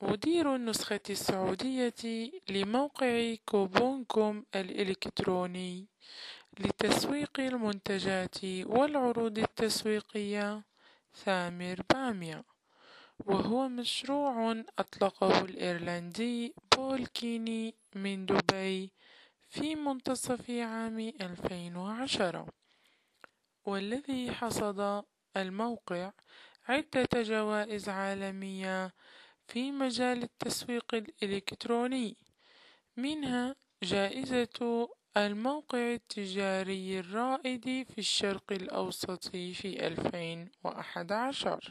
مدير النسخة السعودية لموقع كوبونكوم الإلكتروني لتسويق المنتجات والعروض التسويقية ثامر بامية، وهو مشروع أطلقه الإيرلندي بول كيني من دبي في منتصف عام 2010، والذي حصد الموقع عدة جوائز عالمية في مجال التسويق الإلكتروني، منها جائزة الموقع التجاري الرائد في الشرق الأوسط في 2011.